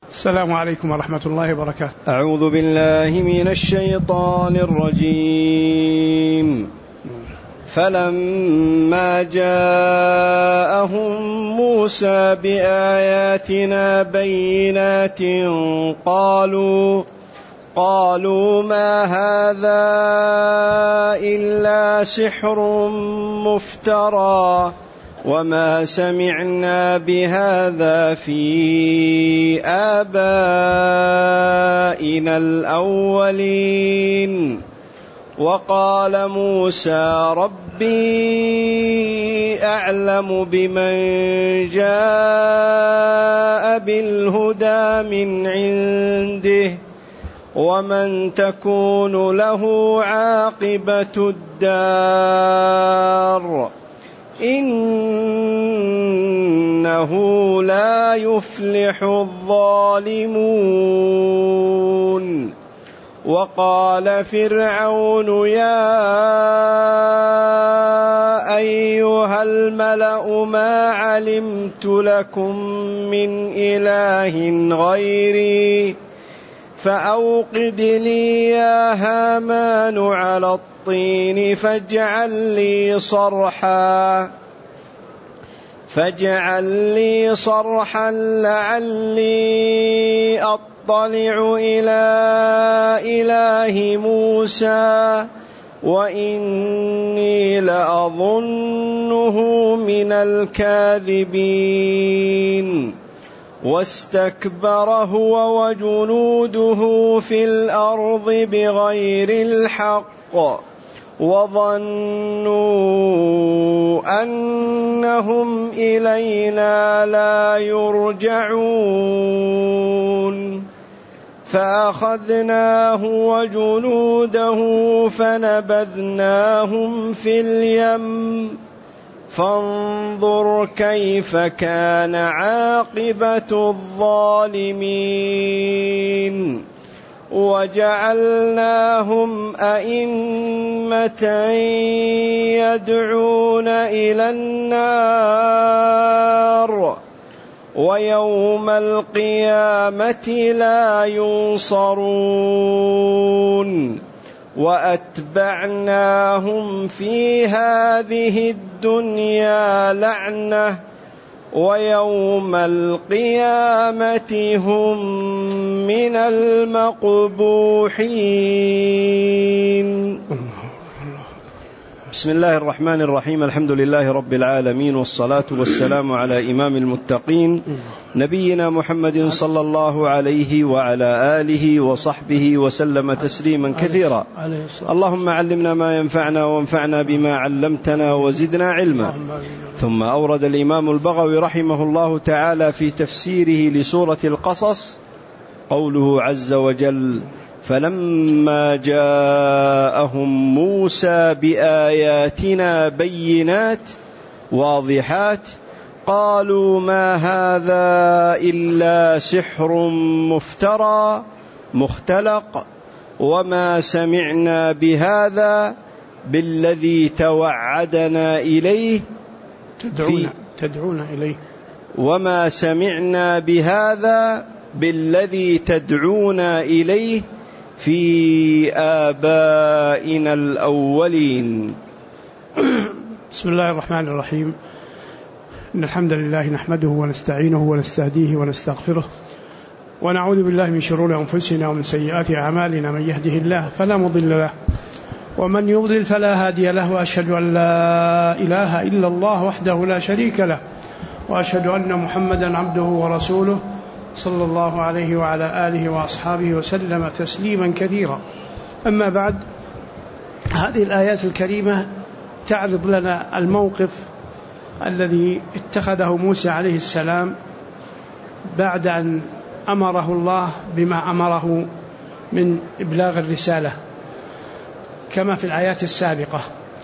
السلام عليكم ورحمة الله وبركاته. أعوذ بالله من الشيطان الرجيم. فلما جاءهم موسى بآياتنا بينات قالوا ما هذا إلا سحر مفترى وما سمعنا بهذا في آبائنا الأولين. وقال موسى ربي أعلم بمن جاء بالهدى من عنده ومن تكون له عاقبة الدار إنه لا يفلح الظالمون. وقال فرعون يا أيها الملأ ما علمت لكم من إله غيري فأوقد لي يا هامان على الطين فاجعل لي صرحا لعلي أطلع إلى إله موسى وإني لأظنه من الكاذبين. واستكبر هو وجنوده في الأرض بغير الحق وظنوا أنهم إلينا لا يرجعون. فأخذناه وجنوده فنبذناهم في اليم فانظر كيف كان عاقبة الظالمين. وجعلناهم أئمة يدعون إلى النار ويوم القيامة لا ينصرون. وأتبعناهم في هذه الدنيا لعنة ويوم القيامة هم من المقبوحين. بسم الله الرحمن الرحيم. الحمد لله رب العالمين والصلاة والسلام على إمام المتقين نبينا محمد صلى الله عليه وعلى آله وصحبه وسلم تسليما كثيرا. اللهم علمنا ما ينفعنا وانفعنا بما علمتنا وزدنا علما. ثم أورد الإمام البغوي رحمه الله تعالى في تفسيره لسورة القصص قوله عز وجل فلما جاءهم موسى بآياتنا بينات واضحات قالوا ما هذا إلا سحر مفترى مختلق وما سمعنا بهذا بالذي توعدنا إليه تدعون إليه وما سمعنا بهذا بالذي تدعون إليه في آبائنا الأولين. بسم الله الرحمن الرحيم. إن الحمد لله نحمده ونستعينه ونستهديه ونستغفره ونعوذ بالله من شرور أنفسنا ومن سيئات أعمالنا. من يهده الله فلا مضل له ومن يضلل فلا هادي له. وأشهد أن لا إله إلا الله وحده لا شريك له وأشهد أن محمدا عبده ورسوله صلى الله عليه وعلى آله وأصحابه وسلم تسليما كثيرا. أما بعد، هذه الآيات الكريمة تعرض لنا الموقف الذي اتخذه موسى عليه السلام بعد أن أمره الله بما أمره من إبلاغ الرسالة كما في الآيات السابقة،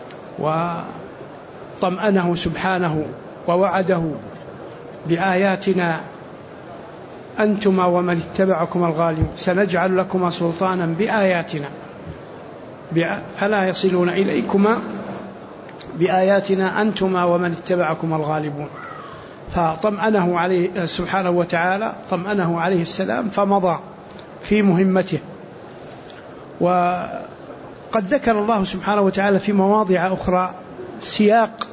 وطمأنه سبحانه ووعده بآياتنا أنتما ومن اتبعكم الغالب سنجعل لكما سلطانا بآياتنا فلا يصلون إليكما بآياتنا أنتما ومن اتبعكم الغالبون. فطمأنه عليه سبحانه وتعالى، طمأنه عليه السلام فمضى في مهمته. وقد ذكر الله سبحانه وتعالى في مواضع أخرى سياق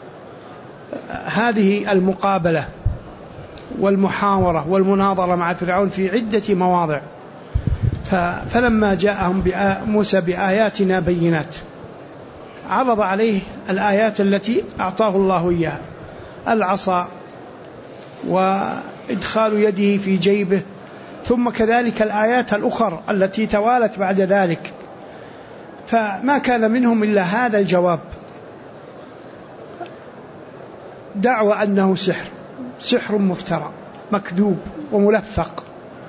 هذه المقابلة والمحاورة والمناظرة مع فرعون في عدة مواضع. فلما جاءهم موسى بآياتنا بينات عرض عليه الآيات التي أعطاه الله إياها، العصا وإدخال يده في جيبه، ثم كذلك الآيات الأخرى التي توالت بعد ذلك. فما كان منهم إلا هذا الجواب، دعوى أنه سحر مفترى مكذوب وملفق.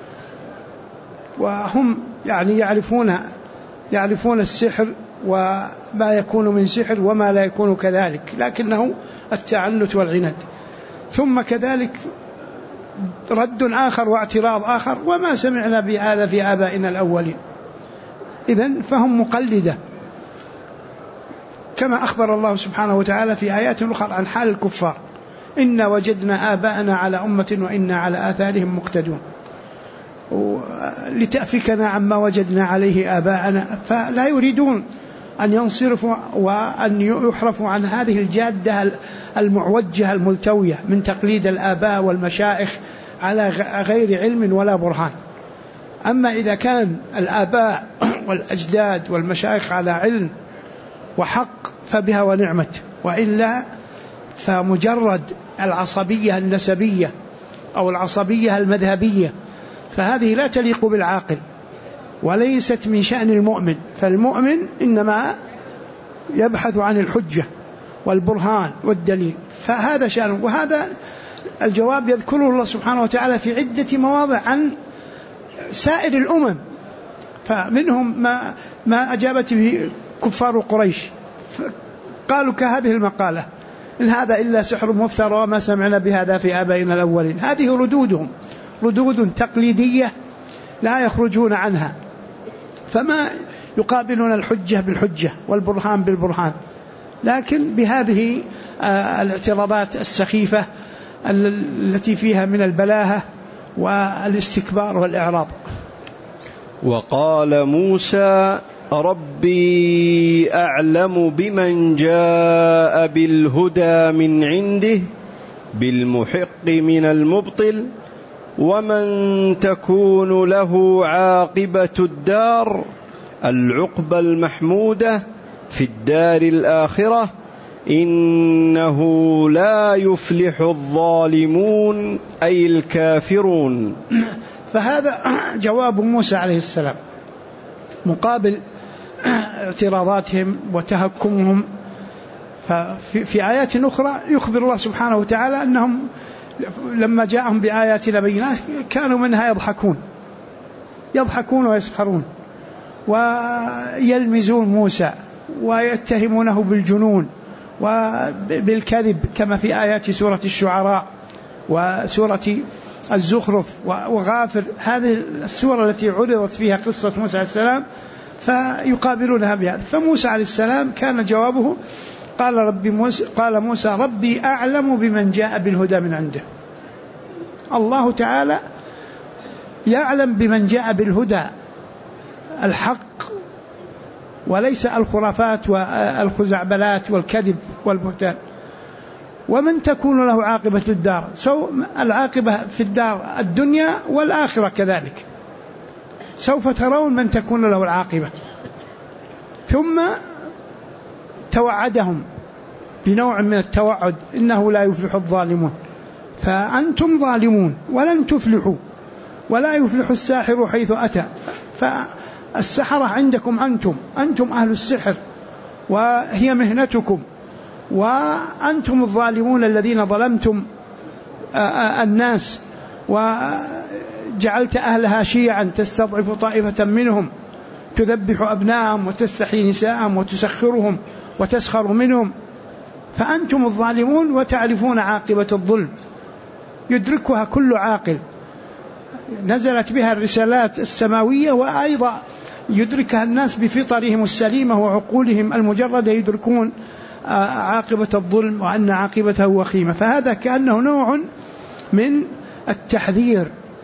وهم يعني يعرفون السحر وما يكون من سحر وما لا يكون كذلك، لكنه التعنت والعناد. ثم كذلك رد آخر واعتراض آخر: وما سمعنا بهذا في آبائنا الأولين. إذن فهم مقلدة، كما أخبر الله سبحانه وتعالى في آيات أخرى عن حال الكفار: إنا وجدنا آباءنا على أمة وإنا على آثارهم مقتدون. لتأفكنا عما وجدنا عليه آباءنا، فلا يريدون أن ينصرفوا وأن يحرفوا عن هذه الجادة المعوجة الملتوية من تقليد الآباء والمشايخ على غير علم ولا برهان. أما إذا كان الآباء والأجداد والمشايخ على علم وحق فبها ونعمت، وإلا فمجرد العصبية النسبية أو العصبية المذهبية فهذه لا تليق بالعاقل وليست من شأن المؤمن. فالمؤمن إنما يبحث عن الحجة والبرهان والدليل، فهذا شأنه. وهذا الجواب يذكره الله سبحانه وتعالى في عدة مواضع عن سائر الأمم. فمنهم ما أجابت به كفار قريش، قالوا كهذه المقالة: إن هذا إلا سحر مفترى وما سمعنا بهذا في آبائنا الأولين. هذه ردودهم، ردود تقليدية لا يخرجون عنها، فما يقابلون الحجة بالحجة والبرهان بالبرهان، لكن بهذه الاعتراضات السخيفة التي فيها من البلاهة والاستكبار والإعراض. وقال موسى: ربي أعلم بمن جاء بالهدى من عنده بالمحق من المبطل ومن تكون له عاقبة الدار العقبى المحمودة في الدار الآخرة إنه لا يفلح الظالمون أي الكافرون. فهذا جواب موسى عليه السلام مقابل اعتراضاتهم وتهكمهم. ففي آيات أخرى يخبر الله سبحانه وتعالى أنهم لما جاءهم بآياتنا بينات كانوا منها يضحكون ويسخرون ويلمزون موسى ويتهمونه بالجنون وبالكذب، كما في آيات سورة الشعراء وسورة الزخرف وغافر، هذه السورة التي عرضت فيها قصة موسى عليه السلام، فيقابلونها بهذا. فموسى عليه السلام كان جوابه: قال موسى ربي أعلم بمن جاء بالهدى من عنده. الله تعالى يعلم بمن جاء بالهدى الحق، وليس الخرافات والخزعبلات والكذب والبهتان. ومن تكون له عاقبة الدار، العاقبة في الدار الدنيا والآخرة كذلك، سوف ترون من تكون له العاقبة. ثم توعدهم بنوع من التوعد: إنه لا يفلح الظالمون، فأنتم ظالمون ولن تفلحوا، ولا يفلح الساحر حيث أتى. فالسحرة عندكم أنتم أهل السحر وهي مهنتكم، وأنتم الظالمون الذين ظلمتم الناس وجعلت أهلها شيعا تستضعف طائفة منهم، تذبح أبناءهم وتستحيي نساءهم وتسخرهم وتسخر منهم. فأنتم الظالمون وتعرفون عاقبة الظلم، يدركها كل عاقل، نزلت بها الرسالات السماوية، وأيضا يدركها الناس بفطرهم السليمة وعقولهم المجردة، يدركون عاقبة الظلم وأن عاقبته وخيمة. فهذا كأنه نوع من التحذير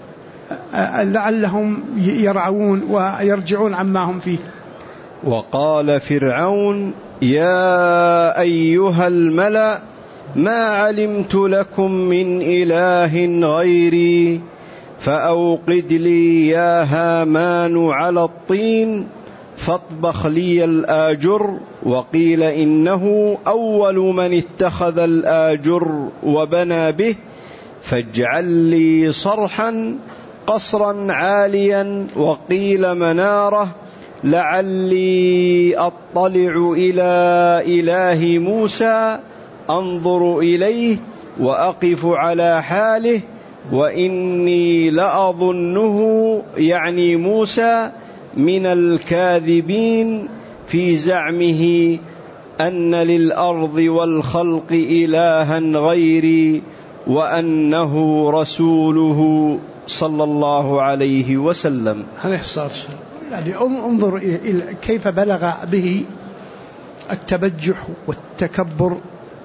لعلهم يرعون ويرجعون عما هم فيه. وقال فرعون يا أيها الملأ ما علمت لكم من إله غيري فأوقد لي يا هامان على الطين فاطبخ لي الآجر. وقيل إنه أول من اتخذ الآجر وبنى به فاجعل لي صرحا قصرا عاليا وقيل منارة لعلي أطلع إلى إله موسى أنظر إليه وأقف على حاله وإني لأظنه يعني موسى من الكاذبين في زعمه أن للأرض والخلق إلها غيري وأنه رسوله صلى الله عليه وسلم. يعني انظر كيف بلغ به التبجح والتكبر،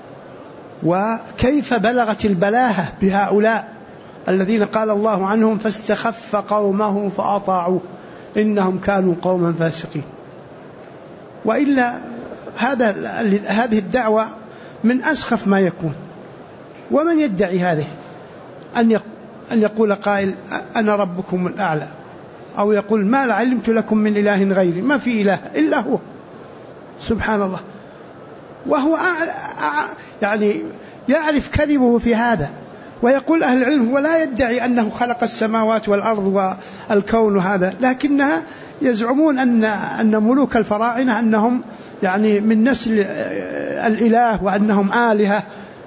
وكيف بلغت البلاهة بهؤلاء الذين قال الله عنهم فاستخف قومه فأطاعوه إنهم كانوا قوما فاسقين. وإلا هذه الدعوة من أسخف ما يكون. ومن يدعي هذه أن يقول قائل أنا ربكم الأعلى، أو يقول ما علمت لكم من إله غيري، ما في إله إلا هو سبحان الله، وهو يعني يعرف كذبه في هذا. ويقول أهل العلم ولا يدعي أنه خلق السماوات والأرض والكون هذا، لكنها يزعمون أن ملوك الفراعنة أنهم يعني من نسل الإله وأنهم آلهة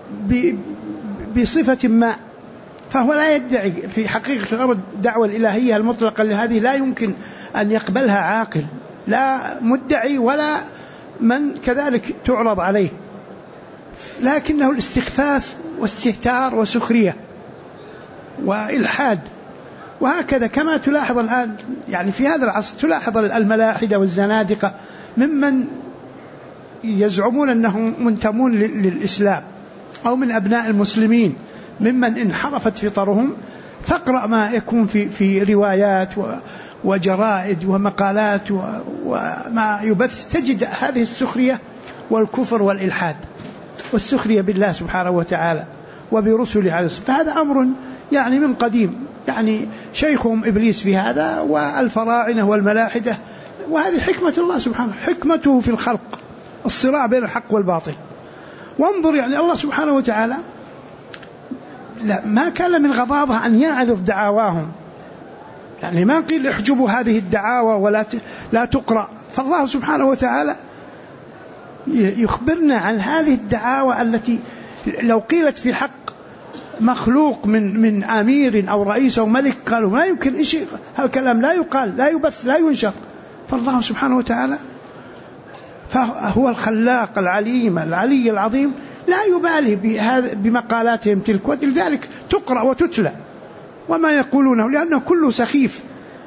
بصفة ما. فهو لا يدعي في حقيقة الأمر الدعوة الإلهية المطلقة لهذه لا يمكن أن يقبلها عاقل، لا مدعي ولا من كذلك تعرض عليه، لكنه الاستخفاف واستهتار وسخرية وإلحاد. وهكذا كما تلاحظ الآن يعني في هذا العصر تلاحظ الملاحدة والزنادقة ممن يزعمون أنهم منتمون للإسلام أو من أبناء المسلمين، ممن انحرفت فطرهم. فاقرأ ما يكون في روايات وجرائد ومقالات وما يبث، تجد هذه السخرية والكفر والإلحاد والسخرية بالله سبحانه وتعالى وبرسله عليه الصلاة. فهذا أمر يعني من قديم، يعني شيخهم إبليس في هذا والفراعنة والملاحدة. وهذه حكمة الله سبحانه، حكمته في الخلق، الصراع بين الحق والباطل. وانظر يعني الله سبحانه وتعالى لا ما كان من غضاضه أن يعرض دعاواهم، يعني ما قيل احجبوا هذه الدعاوى ولا لا تقرأ. فالله سبحانه وتعالى يخبرنا عن هذه الدعاوى التي لو قيلت في حق مخلوق من أمير أو رئيس أو ملك قالوا ما يمكن شيء، هالكلام لا يقال لا يبث لا ينشر. فالله سبحانه وتعالى فهو الخلاق العليم العلي العظيم، لا يبالي بمقالاتهم تلك، ولذلك تقرأ وتتلى وما يقولونه لأنه كله سخيف.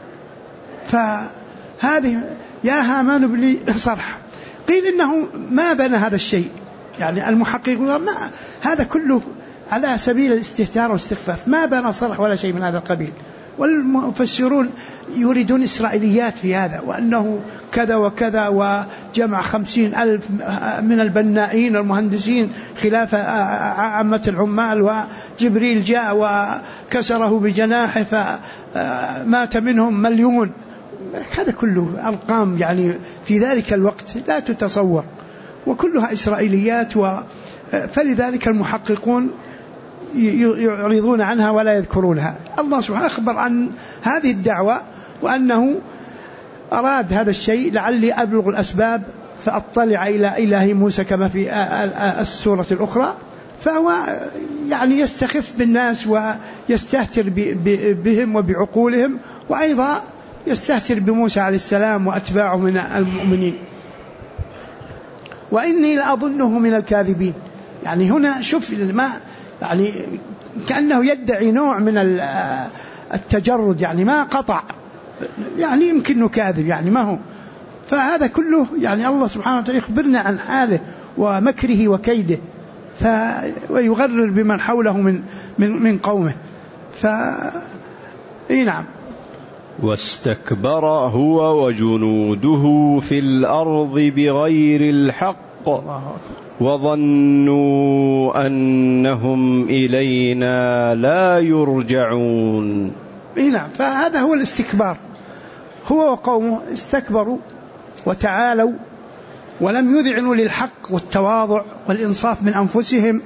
فهذه يا هامان بن صرح، قيل إنه ما بنى هذا الشيء، يعني المحققون ما هذا كله على سبيل الاستهتار والاستخفاف، ما بنى صرح ولا شيء من هذا القبيل. والمفسرون يريدون إسرائيليات في هذا، وأنه كذا وكذا، وجمع 50,000 من البنائين والمهندسين خلاف عامة العمال، وجبريل جاء وكسره بجناحه فمات منهم 1,000,000. هذا كله أرقام يعني في ذلك الوقت لا تتصور، وكلها إسرائيليات. فلذلك المحققون يعرضون عنها ولا يذكرونها. الله سبحانه أخبر عن هذه الدعوة وأنه أراد هذا الشيء لعلي أبلغ الأسباب فأطلع إلى إله موسى كما في السورة الأخرى. فهو يعني يستخف بالناس ويستهتر بهم وبعقولهم، وأيضا يستهتر بموسى عليه السلام وأتباعه من المؤمنين. وإني لأظنه من الكاذبين، يعني هنا شوف ما يعني كأنه يدعي نوع من التجرد، يعني ما قطع، يعني يمكن كاذب يعني ما هو. فهذا كله يعني الله سبحانه وتعالى يخبرنا عن حاله ومكره وكيده، ويغرر بمن حوله من قومه. نعم. واستكبر هو وجنوده في الأرض بغير الحق وظنوا أنهم إلينا لا يرجعون. نعم. فهذا هو الاستكبار، هو وقومه استكبروا وتعالوا ولم يذعنوا للحق والتواضع والإنصاف من أنفسهم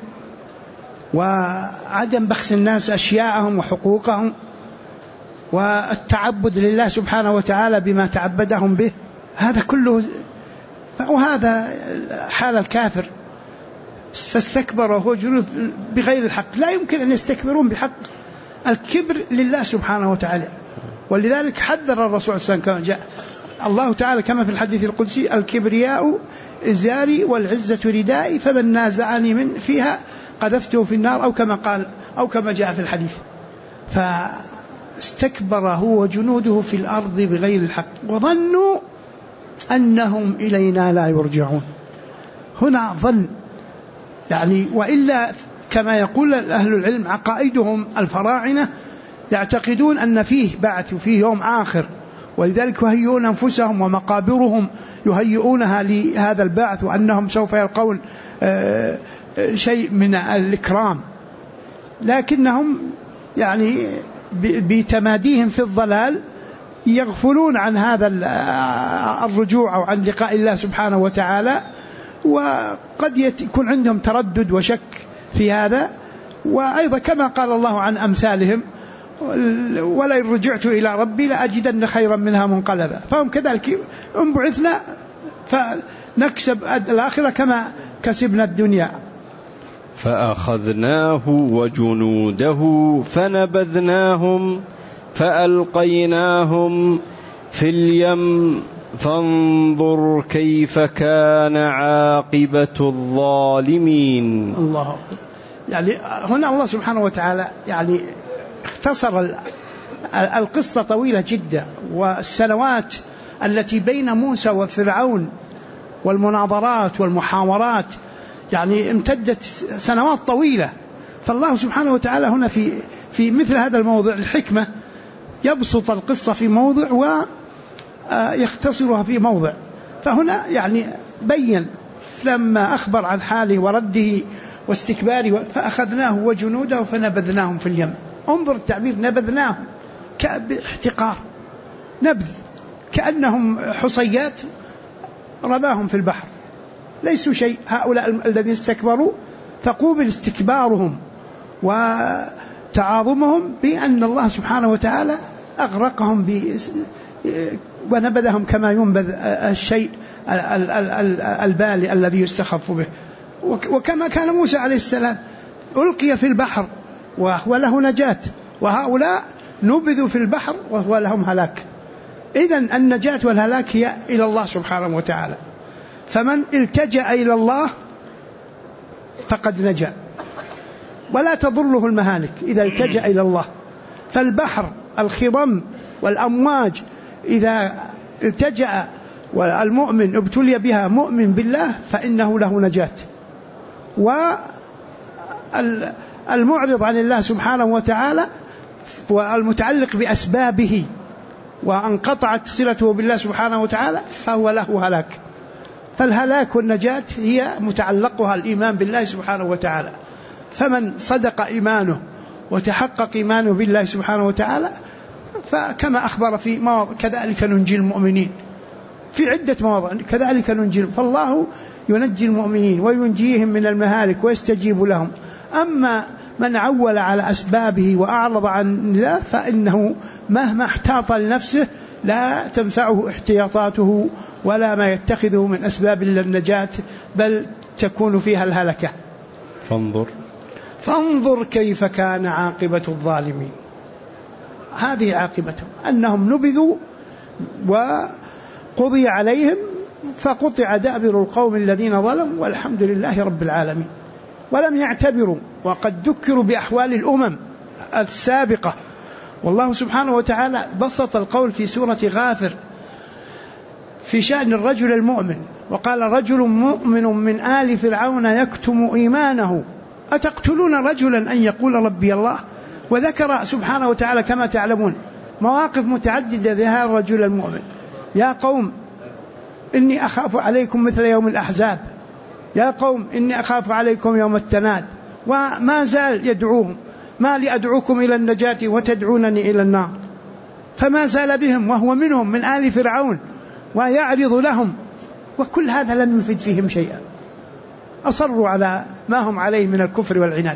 وعدم بخس الناس أشياءهم وحقوقهم والتعبد لله سبحانه وتعالى بما تعبدهم به. هذا كله، وهذا حال الكافر. فاستكبر وهو جنود بغير الحق، لا يمكن أن يستكبرون بحق. الكبر لله سبحانه وتعالى، ولذلك حذر الرسول صلى الله عليه وسلم كما جاء الله تعالى كما في الحديث القدسي: الكبرياء إزاري والعزة ردائي فمن نازعني من فيها قذفته في النار، أو كما قال أو كما جاء في الحديث. فاستكبر هو وجنوده في الأرض بغير الحق وظنوا أنهم إلينا لا يرجعون. هنا ظن يعني، وإلا كما يقول أهل العلم عقائدهم الفراعنة يعتقدون أن فيه بعث وفيه يوم آخر، ولذلك يهيئون أنفسهم ومقابرهم يهيئونها لهذا البعث، وأنهم سوف يلقون شيء من الإكرام. لكنهم يعني بتماديهم في الضلال يغفلون عن هذا الرجوع أو عن لقاء الله سبحانه وتعالى، وقد يكون عندهم تردد وشك في هذا. وأيضا كما قال الله عن أمثالهم: ولئن رجعت إلى ربي لأجدن خيرا منها منقلبا. فهم كذلك، إن بعثنا فنكسب الآخرة كما كسبنا الدنيا. فأخذناه وجنوده فنبذناهم فألقيناهم في اليم فانظر كيف كان عاقبة الظالمين. الله. يعني هنا الله سبحانه وتعالى يعني اختصر القصة طويلة جدا، والسنوات التي بين موسى وفرعون والمناظرات والمحاورات يعني امتدت سنوات طويلة. فالله سبحانه وتعالى هنا في مثل هذا الموضع الحكمة يبسط القصة في موضع ويختصرها في موضع. فهنا يعني بين لما أخبر عن حاله ورده واستكباره: فأخذناه وجنوده فنبذناهم في اليم. انظر التعبير، نبذناهم باحتقار، نبذ، كأنهم حصيات رماهم في البحر، ليسوا شيء. هؤلاء الذين استكبروا فقوبل استكبارهم وتعاظمهم بأن الله سبحانه وتعالى أغرقهم ونبذهم كما ينبذ الشيء البالي الذي يستخف به. وكما كان موسى عليه السلام ألقي في البحر وهو له نجاة، وهؤلاء نبذوا في البحر وهو لهم هلاك. إذن النجاة والهلاك هي إلى الله سبحانه وتعالى، فمن التجأ إلى الله فقد نجا، ولا تضره المهالك إذا التجأ إلى الله. فالبحر الخضم والأمواج إذا التجأ والمؤمن ابتلي بها مؤمن بالله فإنه له نجاة، والمعرض عن الله سبحانه وتعالى والمتعلق بأسبابه وانقطعت صلته بالله سبحانه وتعالى فهو له هلاك. فالهلاك والنجاة هي متعلقها الإيمان بالله سبحانه وتعالى. فمن صدق إيمانه وتحقق إيمانه بالله سبحانه وتعالى فكما أخبر في مواضع: كذلك ننجي المؤمنين، في عدة مواضع كذلك ننجي. فالله ينجي المؤمنين وينجيهم من المهالك ويستجيب لهم. أما من عول على أسبابه وأعرض عن ذا فإنه مهما احتاط لنفسه لا تنفعه احتياطاته ولا ما يتخذه من أسباب للنجاة، بل تكون فيها الهلكة. فانظر كيف كان عاقبة الظالمين. هذه عاقبتهم، أنهم نبذوا وقضي عليهم فقطع دابر القوم الذين ظلموا والحمد لله رب العالمين. ولم يعتبروا، وقد ذكروا بأحوال الأمم السابقة. والله سبحانه وتعالى بسط القول في سورة غافر: في شأن الرجل المؤمن، وقال رجل مؤمن من آل فرعون يكتم إيمانه أتقتلون رجلا أن يقول ربي الله. وذكر سبحانه وتعالى كما تعلمون مواقف متعددة لهذا الرجل المؤمن. يا قوم إني أخاف عليكم مثل يوم الأحزاب، يا قوم إني أخاف عليكم يوم التناد، وما زال يدعوهم ما لي أدعوكم إلى النجاة وتدعونني إلى النار. فما زال بهم وهو منهم من آل فرعون ويعرض لهم، وكل هذا لم يفد فيهم شيئا، أصروا على ما هم عليه من الكفر والعناد.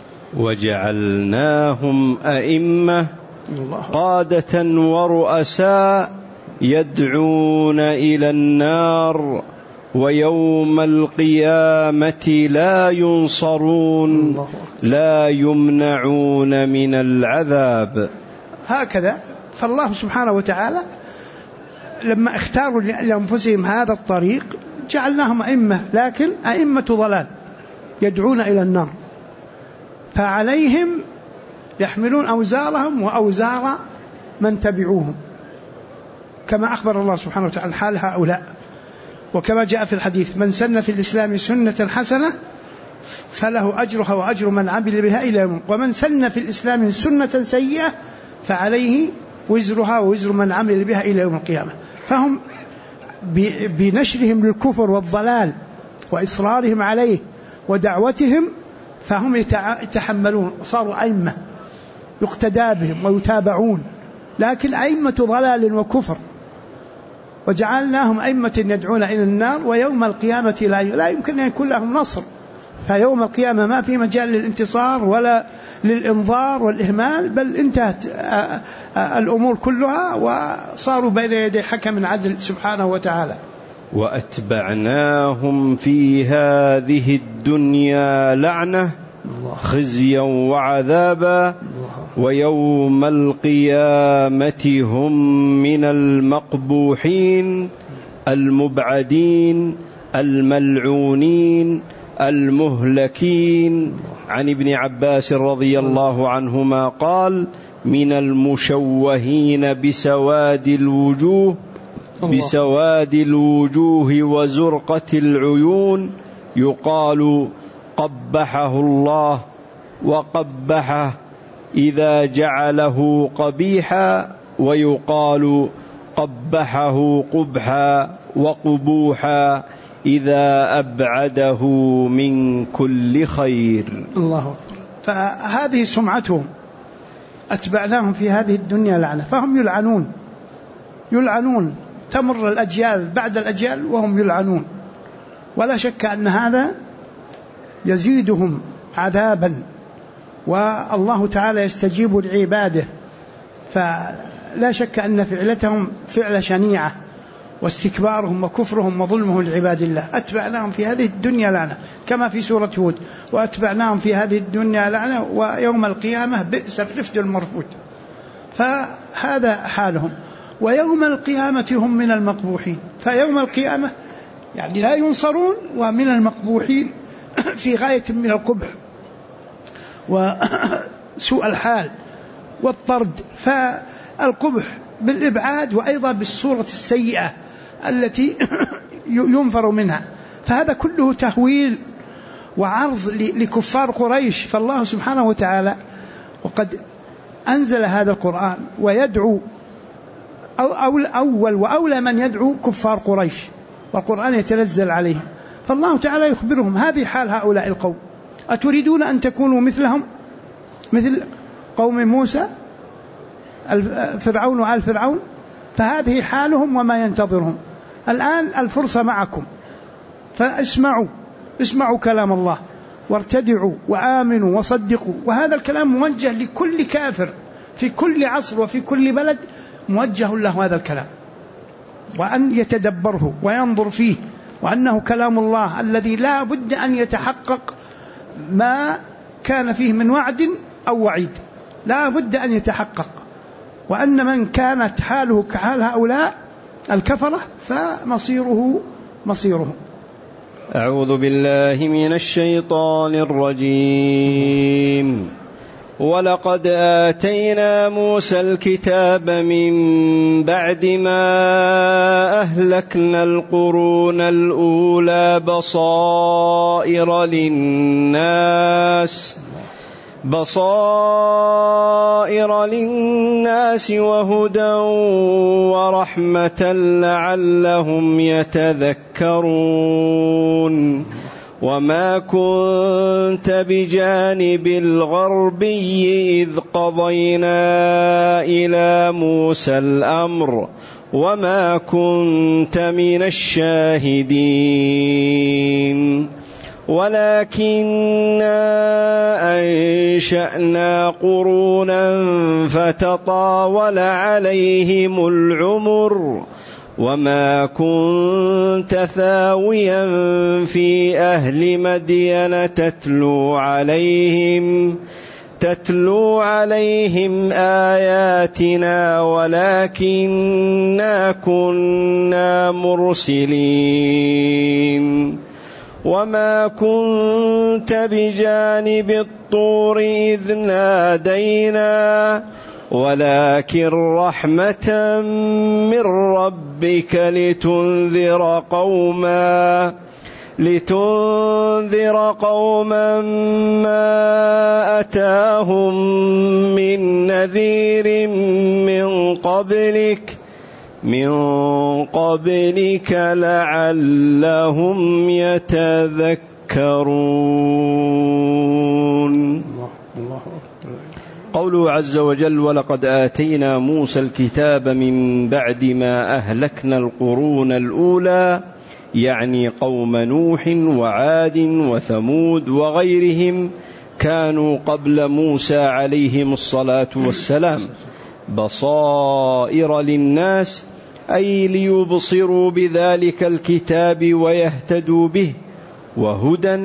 وجعلناهم أئمة قادة ورؤساء يدعون إلى النار ويوم القيامة لا ينصرون لا يمنعون من العذاب. هكذا فالله سبحانه وتعالى لما اختاروا لأنفسهم هذا الطريق جعلناهم أئمة، لكن أئمة ضلال يدعون إلى النار، فعليهم يحملون أوزارهم وأوزار من تبعوهم، كما أخبر الله سبحانه وتعالى حال هؤلاء. وكما جاء في الحديث من سن في الإسلام سنة حسنة فله أجرها وأجر من عمل بها إلى يوم، ومن سن في الإسلام سنة سيئة فعليه وزرها ووزر من عمل بها إلى يوم القيامة. فهم بنشرهم للكفر والضلال وإصرارهم عليه ودعوتهم فهم يتحملون، صاروا أئمة يقتدى بهم ويتابعون، لكن أئمة ضلال وكفر. وجعلناهم أئمة يدعون إلى النار ويوم القيامة لا يمكن أن يكون لهم نصر، فيوم القيامة ما في مجال للانتصار ولا للإنظار والإهمال، بل انتهت الأمور كلها وصاروا بين يدي حكم عدل سبحانه وتعالى. وأتبعناهم في هذه الدنيا لعنة خزيا وعذابا ويوم القيامة هم من المقبوحين المبعدين الملعونين المهلكين. عن ابن عباس رضي الله عنهما قال من المشوهين بسواد الوجوه وزرقة العيون يقال قبحه الله وقبحه إذا جعله قبيحا، ويقال قبحه قبحا وقبوحا إذا أبعده من كل خير. الله. فهذه سمعتهم، أتبعناهم في هذه الدنيا لعنة، فهم يلعنون تمر الأجيال بعد الأجيال وهم يلعنون، ولا شك أن هذا يزيدهم عذابا، والله تعالى يستجيب لعباده، فلا شك أن فعلتهم فعل شنيعة، واستكبارهم وكفرهم وظلمهم لعباد الله. أتبعناهم في هذه الدنيا لعنة كما في سورة هود وأتبعناهم في هذه الدنيا لعنة ويوم القيامة بئس الرفد المرفود. فهذا حالهم. ويوم القيامة هم من المقبوحين، فيوم القيامة يعني لا ينصرون ومن المقبوحين في غاية من القبح وسوء الحال والطرد. فالقبح بالإبعاد وأيضا بالصورة السيئة التي ينفر منها، فهذا كله تهويل وعرض لكفار قريش. فالله سبحانه وتعالى وقد أنزل هذا القرآن ويدعو أول وأولى من يدعو كفار قريش، والقرآن يتنزل عليهم، فالله تعالى يخبرهم هذه حال هؤلاء القوم. أتريدون أن تكونوا مثلهم، مثل قوم موسى فرعون وآل فرعون؟ فهذه حالهم وما ينتظرهم. الآن الفرصة معكم، فاسمعوا كلام الله وارتدعوا وآمنوا وصدقوا. وهذا الكلام موجه لكل كافر في كل عصر وفي كل بلد، موجه له هذا الكلام، وأن يتدبره وينظر فيه، وأنه كلام الله الذي لا بد أن يتحقق ما كان فيه من وعد أو وعيد، لا بد أن يتحقق، وأن من كانت حاله كحال هؤلاء الكفرة فمصيره مصيره. أعوذ بالله من الشيطان الرجيم. ولقد آتينا موسى الكتاب من بعد ما أهلكنا القرون الأولى بصائر للناس وهدى ورحمة لعلهم يتذكرون وما كنت بجانب الغربي إذ قضينا إلى موسى الأمر وما كنت من الشاهدين ولكننا أنشأنا قرونا فتطاول عليهم العمر وما كنت ثاويا في أهل مدين تتلو عليهم آياتنا ولكننا كنا مرسلين وما كنت بجانب الطور إذ نادينا ولكن رحمة من ربك لتنذر قوما ما أتاهم من نذير من قبلك لعلهم يتذكرون. قوله عز وجل ولقد آتينا موسى الكتاب من بعد ما أهلكنا القرون الأولى، يعني قوم نوح وعاد وثمود وغيرهم كانوا قبل موسى عليهم الصلاة والسلام، بصائر للناس أي ليبصروا بذلك الكتاب ويهتدوا به، وهدى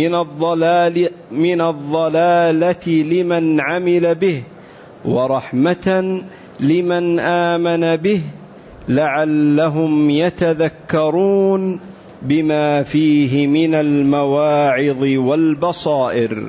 من الضلالة لمن عمل به، ورحمة لمن آمن به لعلهم يتذكرون بما فيه من المواعظ والبصائر.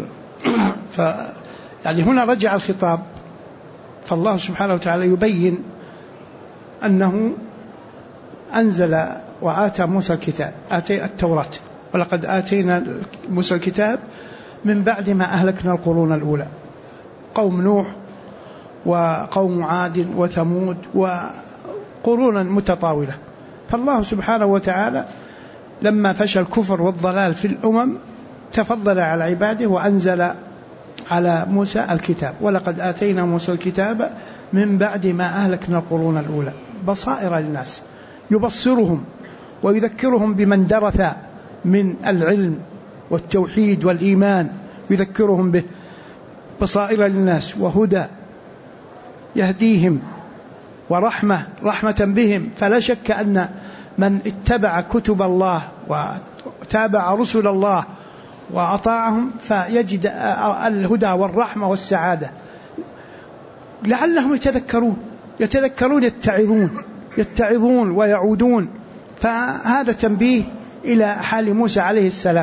يعني هنا رجع الخطاب، فالله سبحانه وتعالى يبين أنه أنزل وآتى موسى الكتاب، آتي التوراة، ولقد آتينا موسى الكتاب من بعد ما أهلكنا القرون الأولى، قوم نوح وقوم عاد وثمود وقرونا متطاولة. فالله سبحانه وتعالى لما فشى الكفر والضلال في الأمم تفضل على عباده وأنزل على موسى الكتاب، ولقد آتينا موسى الكتاب من بعد ما أهلكنا القرون الأولى، بصائر للناس، يبصرهم ويذكرهم بمن درث من العلم والتوحيد والإيمان، يذكرهم به، بصائر للناس وهدى يهديهم، ورحمة بهم. فلا شك أن من اتبع كتب الله وتابع رسل الله وأطاعهم فيجد الهدى والرحمة والسعادة، لعلهم يتذكرون يتعظون ويعودون. فهذا تنبيه إلى حال موسى عليه السلام.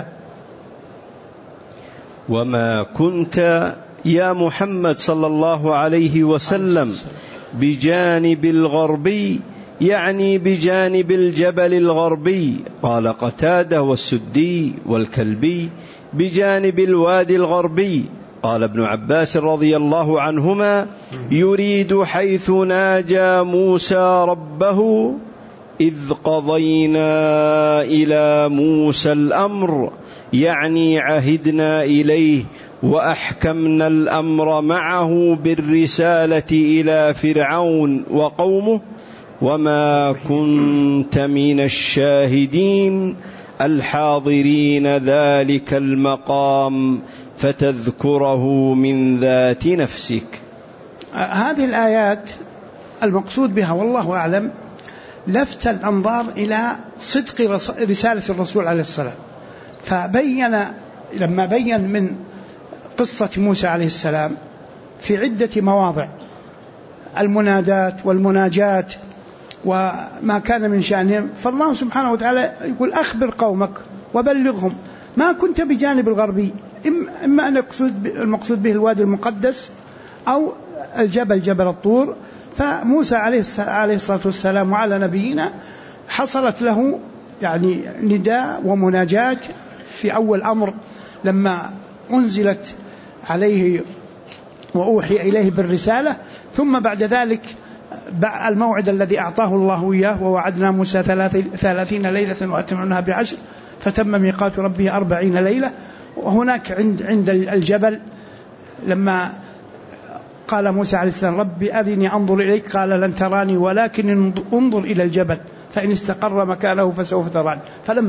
وما كنت يا محمد صلى الله عليه وسلم بجانب الغربي، يعني بجانب الجبل الغربي، قال قتادة والسدي والكلبي بجانب الوادي الغربي. قال ابن عباس رضي الله عنهما يريد حيث ناجى موسى ربه إذ قضينا إلى موسى الأمر، يعني عهدنا إليه وأحكمنا الأمر معه بالرسالة إلى فرعون وقومه، وما كنت من الشاهدين الحاضرين ذلك المقام فتذكره من ذات نفسك. هذه الآيات المقصود بها والله أعلم لفت الأنظار إلى صدق رسالة الرسول عليه السلام. فبين لما بين من قصة موسى عليه السلام في عدة مواضع المنادات والمناجات وما كان من شأنهم، فالله سبحانه وتعالى يقول أخبر قومك وبلغهم ما كنت بجانب الغربي إما أن المقصود به الوادي المقدس أو الجبل جبل الطور. فموسى عليه الصلاة والسلام وعلى نبينا حصلت له يعني نداء ومناجاة في أول أمر لما أنزلت عليه وأوحي إليه بالرسالة، ثم بعد ذلك الموعد الذي أعطاه الله إياه ووعدنا موسى 30 ليلة وأتممناها ب10 فتم ميقات ربه 40 ليلة. وهناك عند الجبل لما قال موسى عليه السلام ربي أرني أنظر إليك قال لن تراني ولكن انظر إلى الجبل فإن استقر مكانه فسوف تراني.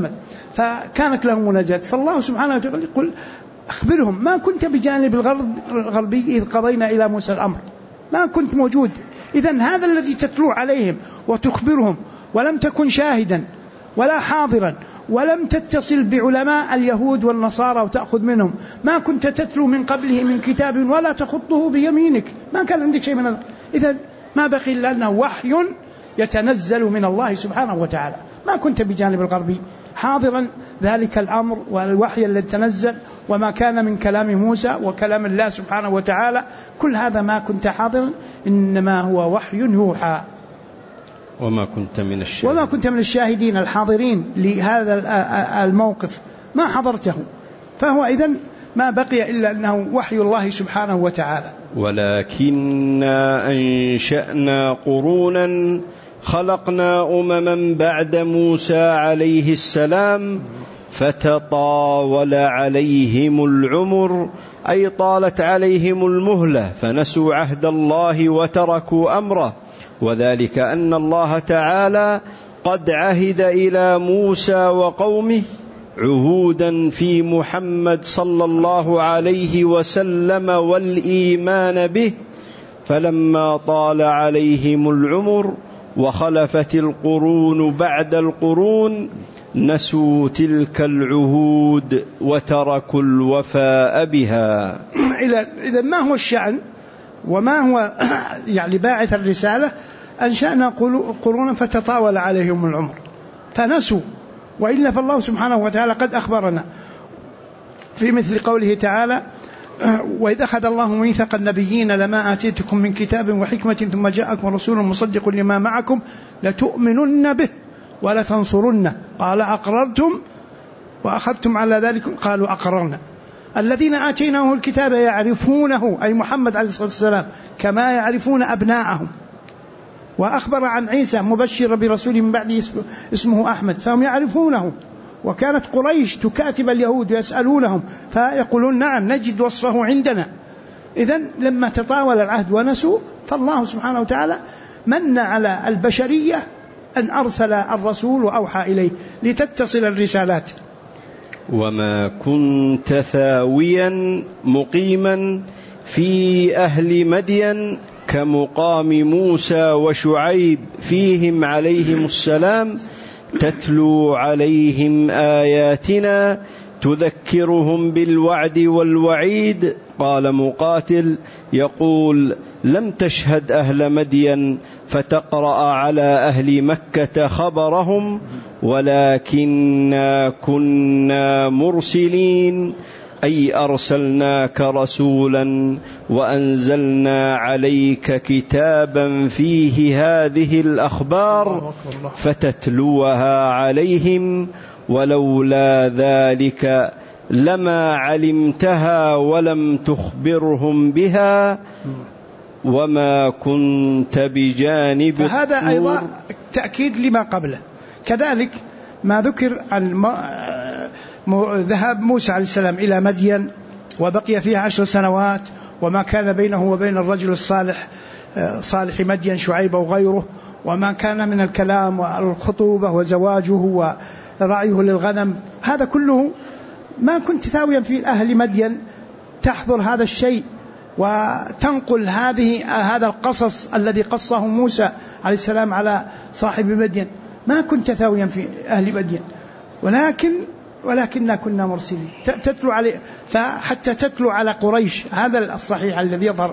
فكانت له مناجاة. فالله سبحانه وتعالى يقول أخبرهم ما كنت بجانب الغربي إذ قضينا إلى موسى الأمر، ما كنت موجود. إذن هذا الذي تتلو عليهم وتخبرهم ولم تكن شاهدا ولا حاضرا ولم تتصل بعلماء اليهود والنصارى وتأخذ منهم، ما كنت تتلو من قبله من كتاب ولا تخطه بيمينك، ما كان عندك شيء من هذا. إذن ما بقي إلا أنه وحي يتنزل من الله سبحانه وتعالى، ما كنت بجانب الغربي حاضرا ذلك الأمر والوحي الذي تنزل وما كان من كلام موسى وكلام الله سبحانه وتعالى، كل هذا ما كنت حاضرا، إنما هو وحي يوحى. وما كنت من الشاهدين الحاضرين لهذا الموقف، ما حضرته. فهو إذن ما بقي إلا أنه وحي الله سبحانه وتعالى. ولكننا أنشأنا قرونا خلقنا أمما بعد موسى عليه السلام فتطاول عليهم العمر، أي طالت عليهم المهلة فنسوا عهد الله وتركوا أمره. وذلك أن الله تعالى قد عهد إلى موسى وقومه عهودا في محمد صلى الله عليه وسلم والإيمان به، فلما طال عليهم العمر وخلفت القرون بعد القرون نسوا تلك العهود وتركوا الوفاء بها. إذا ما هو الشأن وما هو يعني باعث الرسالة؟ أنشأنا قرونا فتطاول عليهم العمر فنسوا، وإلا فالله سبحانه وتعالى قد أخبرنا في مثل قوله تعالى وإذا أخذ الله ميثاق النبيين لما آتيتكم من كتاب وحكمة ثم جاءكم رسول مصدق لما معكم لتؤمنن به ولتنصرنه قال أقررتم وأخذتم على ذلك قالوا أقررنا. الذين آتيناه الكتاب يعرفونه أي محمد عليه الصلاة والسلام كما يعرفون أبناءهم. وأخبر عن عيسى مبشر برسول من بعده اسمه أحمد، فهم يعرفونه. وكانت قريش تكاتب اليهود يسألونهم فيقولون نعم نجد وصفه عندنا. إذن لما تطاول العهد ونسوا فالله سبحانه وتعالى من على البشرية أن أرسل الرسول وأوحى إليه لتتصل الرسالات. وما كنت ثاويا مقيما في أهل مدين كمقام موسى وشعيب فيهم عليهم السلام تتلو عليهم آياتنا تذكرهم بالوعد والوعيد. قال مقاتل يقول لم تشهد أهل مدين فتقرأ على أهل مكة خبرهم ولكننا كنا مرسلين، أي أرسلناك رسولا وأنزلنا عليك كتابا فيه هذه الأخبار فتتلوها عليهم ولولا ذلك لما علمتها ولم تخبرهم بها وما كنت بجانب. فهذا أيضا تأكيد لما قبله. كذلك ما ذكر عن ذهاب موسى عليه السلام إلى مدين وبقي فيها 10 سنوات وما كان بينه وبين الرجل الصالح صالح مدين شعيب وغيره، وما كان من الكلام والخطوبة وزواجه ورعيه للغنم، هذا كله ما كنت ثاويا في أهل مدين تحضر هذا الشيء وتنقل هذا القصص الذي قصه موسى عليه السلام على صاحب مدين، ما كنت ثاويا في أهل مدين ولكننا كنا مرسلين تتلو عليه. فحتى تتلو على قريش هذا الصحيح الذي يظهر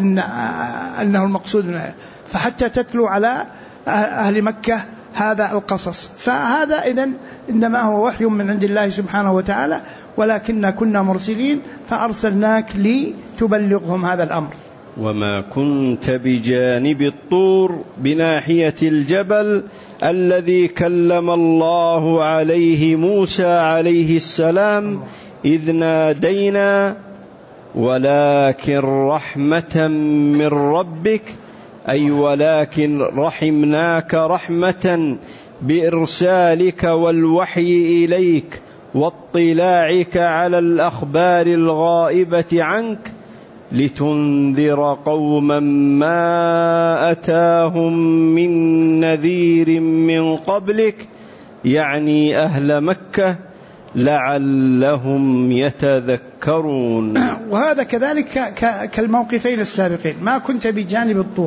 أنه المقصود منه، فحتى تتلو على أهل مكة هذا القصص. فهذا إذن إنما هو وحي من عند الله سبحانه وتعالى، ولكننا كنا مرسلين فأرسلناك لتبلغهم هذا الأمر. وما كنت بجانب الطور بناحية الجبل الذي كلم الله عليه موسى عليه السلام إذ نادينا ولكن رحمة من ربك، أي ولكن رحمناك رحمة بإرسالك والوحي إليك واطلاعك على الأخبار الغائبة عنك لتنذر قوما ما أتاهم من نذير من قبلك، يعني أهل مكة، لعلهم يتذكرون. وهذا كذلك كالموقفين السابقين، ما كنت بجانب الطور،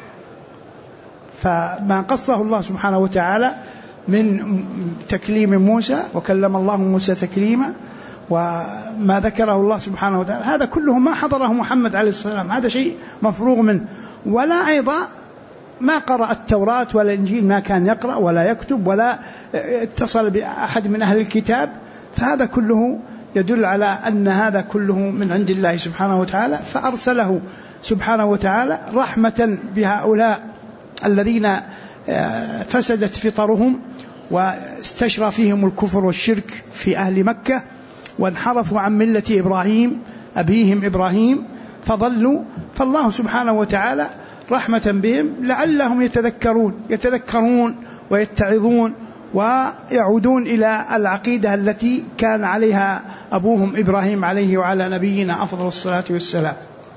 فما قصه الله سبحانه وتعالى من تكليم موسى وكلم الله موسى تكليما، وما ذكره الله سبحانه وتعالى هذا كله ما حضره محمد عليه الصلاة والسلام، هذا شيء مفروغ منه. ولا أيضا ما قرأ التوراة ولا الإنجيل، ما كان يقرأ ولا يكتب ولا اتصل بأحد من أهل الكتاب، فهذا كله يدل على أن هذا كله من عند الله سبحانه وتعالى، فأرسله سبحانه وتعالى رحمة بهؤلاء الذين فسدت فطرهم واستشرى فيهم الكفر والشرك في أهل مكة وانحرفوا عن ملة إبراهيم أبيهم إبراهيم فضلوا، فالله سبحانه وتعالى رحمة بهم لعلهم يتذكرون ويتعظون ويعودون إلى العقيدة التي كان عليها أبوهم إبراهيم عليه وعلى نبينا أفضل الصلاة والسلام.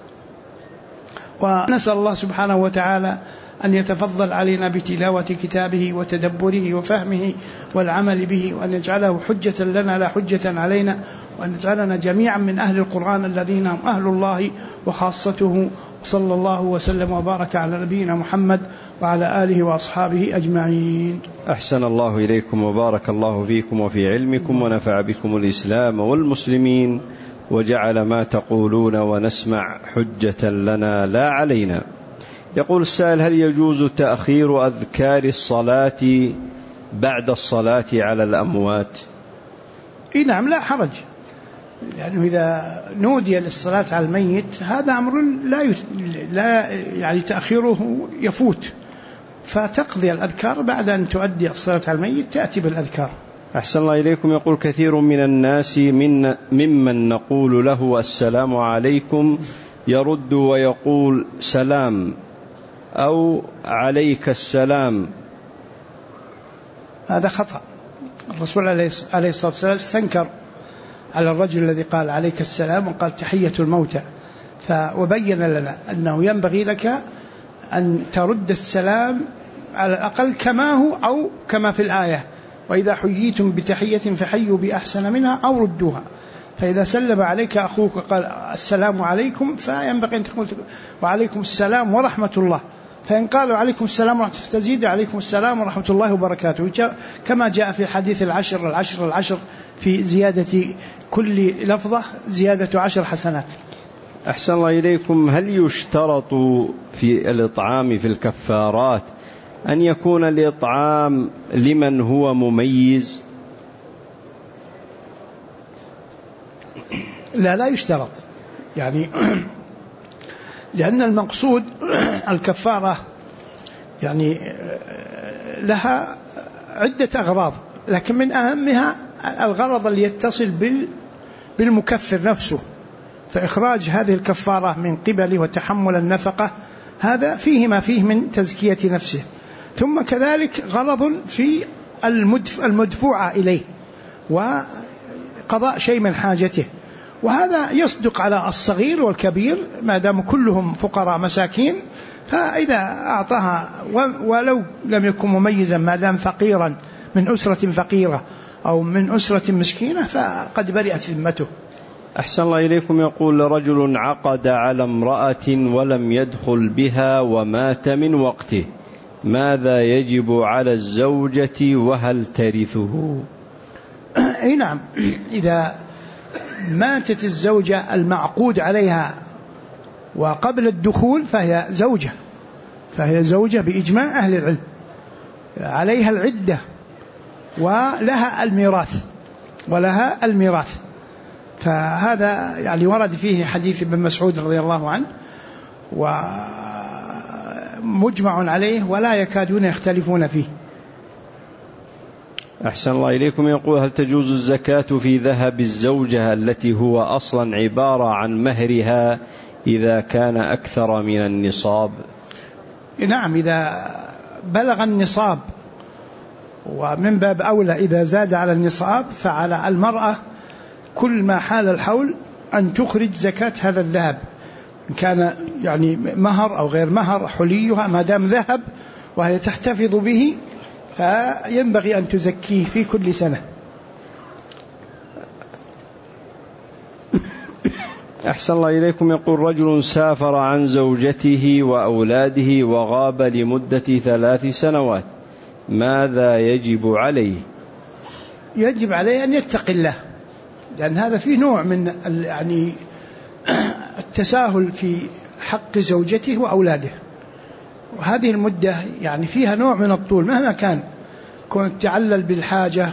ونسأل الله سبحانه وتعالى أن يتفضل علينا بتلاوة كتابه وتدبره وفهمه والعمل به، وأن يجعله حجة لنا لا حجة علينا، وأن يجعلنا جميعا من أهل القرآن الذين هم أهل الله وخاصته. صلى الله وسلم وبارك على نبينا محمد وعلى آله وأصحابه أجمعين. أحسن الله إليكم وبارك الله فيكم وفي علمكم ونفع بكم الإسلام والمسلمين، وجعل ما تقولون ونسمع حجة لنا لا علينا. يقول السائل: هل يجوز تأخير أذكار الصلاة بعد الصلاة على الأموات؟ نعم، لا حرج، لأنه إذا نودي للصلاة على الميت هذا أمر لا يعني تأخيره يفوت، فتقضي الأذكار بعد أن تؤدي الصلاة على الميت، تأتي بالأذكار. أحسن الله إليكم. يقول: كثير من الناس ممن نقول له السلام عليكم يرد ويقول سلام أو عليك السلام. هذا خطأ. الرسول عليه الصلاة والسلام استنكر على الرجل الذي قال عليك السلام وقال تحية الموتى، وبين لنا أنه ينبغي لك أن ترد السلام على الأقل كما هو أو كما في الآية: وإذا حييتم بتحية فحيوا بأحسن منها أو ردوها. فإذا سلم عليك أخوك قال السلام عليكم فينبغي أن تقول وعليكم السلام ورحمة الله، فإن قالوا عليكم السلام ورحمة الله تزيد عليكم السلام ورحمة الله وبركاته، كما جاء في حديث العشر في زيادة كل لفظة زيادة 10 حسنات. أحسن الله إليكم. هل يشترط في الإطعام في الكفارات أن يكون الإطعام لمن هو مميز؟ لا يشترط، يعني لأن المقصود الكفارة يعني لها عدة أغراض، لكن من أهمها الغرض اللي يتصل بالمكفر نفسه، فإخراج هذه الكفارة من قبله وتحمل النفقة هذا فيه ما فيه من تزكية نفسه، ثم كذلك غرض في المدفوع إليه وقضاء شيء من حاجته، وهذا يصدق على الصغير والكبير ما دام كلهم فقراء مساكين، فإذا أعطاها ولو لم يكن مميزا ما دام فقيرا من أسرة فقيرة أو من أسرة مسكينة فقد برئت ذمته. أحسن الله إليكم. يقول: رجل عقد على امرأة ولم يدخل بها ومات من وقته، ماذا يجب على الزوجة وهل ترثه؟ نعم، إذا ماتت الزوجة المعقود عليها وقبل الدخول فهي زوجة بإجماع أهل العلم، عليها العدة ولها الميراث. فهذا يعني ورد فيه حديث ابن مسعود رضي الله عنه ومجمع عليه ولا يكادون يختلفون فيه. أحسن الله إليكم. يقول: هل تجوز الزكاة في ذهب الزوجة التي هو أصلا عبارة عن مهرها إذا كان أكثر من النصاب؟ نعم، إذا بلغ النصاب، ومن باب أولى إذا زاد على النصاب، فعلى المرأة كل ما حال الحول أن تخرج زكاة هذا الذهب، إن كان يعني مهر أو غير مهر، حليها ما دام ذهب وهي تحتفظ به فينبغي أن تزكيه في كل سنة. أحسن الله إليكم. يقول: رجل سافر عن زوجته وأولاده وغاب لمدة 3 سنوات، ماذا يجب عليه؟ يجب عليه أن يتقي الله، لأن هذا فيه نوع من يعني التساهل في حق زوجته وأولاده، وهذه المدة يعني فيها نوع من الطول مهما كان، كنت تعلل بالحاجة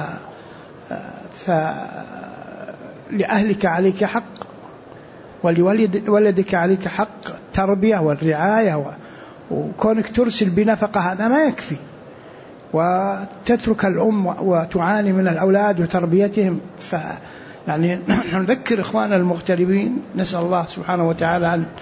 لأهلك عليك حق، ولولدك عليك حق التربية والرعاية، وكونك ترسل بنفقة هذا ما يكفي، وتترك الأم وتعاني من الأولاد وتربيتهم. يعني نذكر إخواننا المغتربين، نسأل الله سبحانه وتعالى أن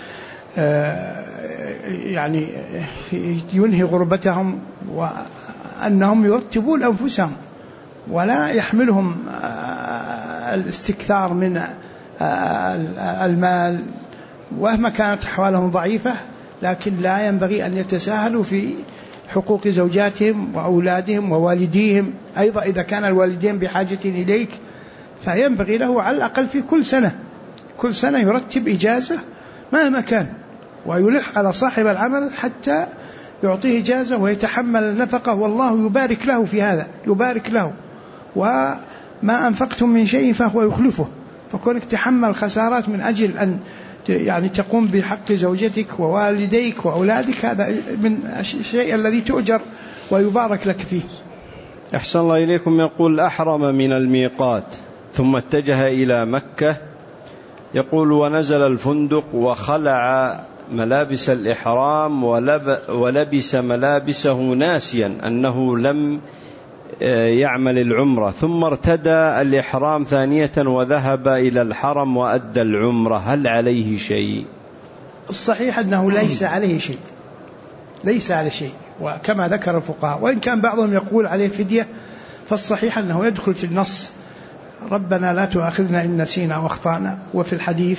يعني ينهي غربتهم، وأنهم يرتبون أنفسهم ولا يحملهم الاستكثار من المال، ومهما كانت أحوالهم ضعيفة، لكن لا ينبغي أن يتساهلوا في حقوق زوجاتهم وأولادهم ووالديهم. أيضا إذا كان الوالدين بحاجة إليك فينبغي له على الأقل في كل سنة يرتب إجازة مهما كان، ويلح على صاحب العمل حتى يعطيه إجازة ويتحمل النفقة، والله يبارك له في هذا، يبارك له، وما أنفقتم من شيء فهو يخلفه. فكونك تحمل خسارات من أجل أن يعني تقوم بحق زوجتك ووالديك وأولادك، هذا من الشيء الذي تؤجر ويبارك لك فيه. أحسن الله إليكم. يقول: أحرم من الميقات ثم اتجه إلى مكة، يقول: ونزل الفندق وخلع ملابس الإحرام ولبس ملابسه ناسيا أنه لم يعمل العمرة، ثم ارتدى الإحرام ثانية وذهب إلى الحرم وأدى العمرة، هل عليه شيء؟ الصحيح أنه ليس عليه شيء، وكما ذكر الفقهاء، وإن كان بعضهم يقول عليه فدية، فالصحيح أنه يدخل في النص: ربنا لا تؤاخذنا إن نسينا واخطأنا، وفي الحديث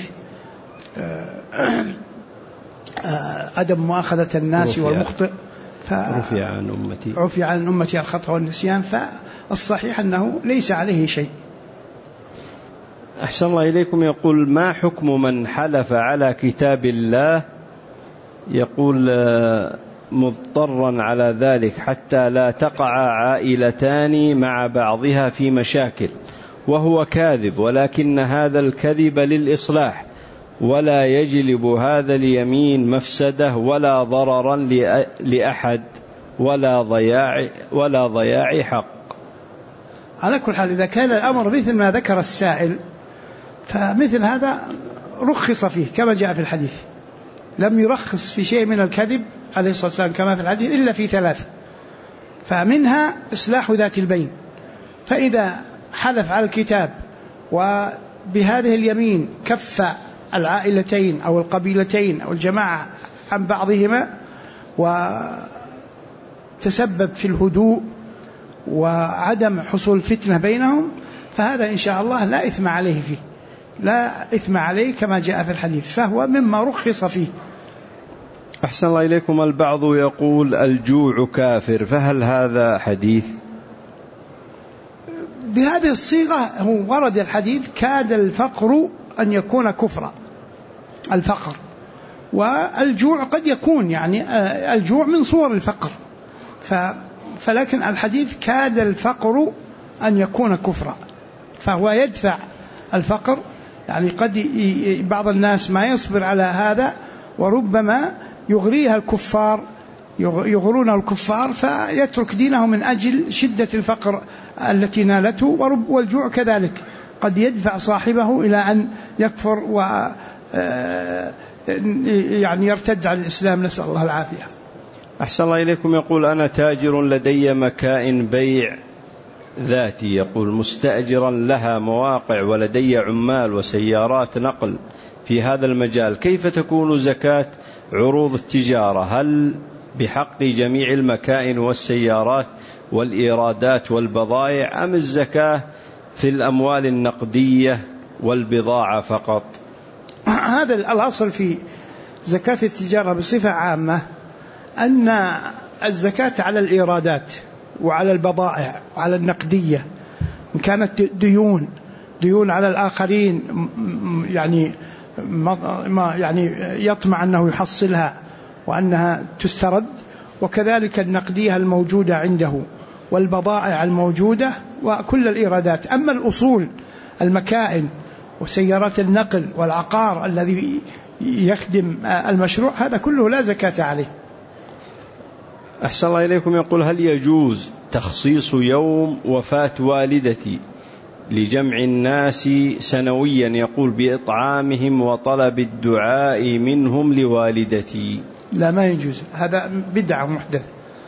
عدم مؤاخذة الناس والمخطئ رفع عن أمتي الخطأ والنسيان، فالصحيح أنه ليس عليه شيء. أحسن الله إليكم. يقول: ما حكم من حلف على كتاب الله، يقول مضطرا على ذلك حتى لا تقع عائلتان مع بعضها في مشاكل، وهو كاذب، ولكن هذا الكذب للإصلاح، ولا يجلب هذا اليمين مفسدة ولا ضررا لأحد ولا ضياع حق؟ على كل حال، إذا كان الأمر مثل ما ذكر السائل فمثل هذا رخص فيه كما جاء في الحديث، لم يرخص في شيء من الكذب عليه الصلاة والسلام كما في الحديث إلا في 3، فمنها إصلاح ذات البين. فإذا حلف على الكتاب وبهذه اليمين كف العائلتين أو القبيلتين أو الجماعة عن بعضهما وتسبب في الهدوء وعدم حصول فتنة بينهم، فهذا إن شاء الله لا إثم عليه فيه، لا إثم عليه كما جاء في الحديث، فهو مما رخص فيه. أحسن الله إليكم. البعض يقول الجوع كافر، فهل هذا حديث؟ بهذه الصيغة هو ورد الحديث: كاد الفقر أن يكون كفرا، الفقر، والجوع قد يكون يعني الجوع من صور الفقر، فلكن الحديث كاد الفقر أن يكون كفرا، فهو يدفع الفقر. يعني قد بعض الناس ما يصبر على هذا، وربما يغريها الكفار، يغرون الكفار فيترك دينه من أجل شدة الفقر التي نالته، والجوع كذلك. قد يدفع صاحبه إلى أن يكفر يعني يرتد عن الإسلام، نسأل الله العافية. أحسن الله إليكم. يقول أنا تاجر لدي مكائن بيع ذاتي، يقول مستأجرا لها مواقع ولدي عمال وسيارات نقل في هذا المجال، كيف تكون زكاة عروض التجارة؟ هل بحق جميع المكائن والسيارات والإيرادات والبضائع أم الزكاة في الأموال النقدية والبضاعة فقط؟ هذا الأصل في زكاة التجارة بصفة عامة أن الزكاة على الإيرادات وعلى البضائع وعلى النقدية، إن كانت ديون على الآخرين يعني يطمع أنه يحصلها وأنها تسترد، وكذلك النقدية الموجودة عنده والبضائع الموجودة وكل الإيرادات. أما الأصول المكائن وسيارات النقل والعقار الذي يخدم المشروع هذا كله لا زكاة عليه. أحسن الله إليكم. يقول هل يجوز تخصيص يوم وفاة والدتي لجمع الناس سنويا، يقول بإطعامهم وطلب الدعاء منهم لوالدتي؟ لا، ما يجوز، هذا بدعة محدث.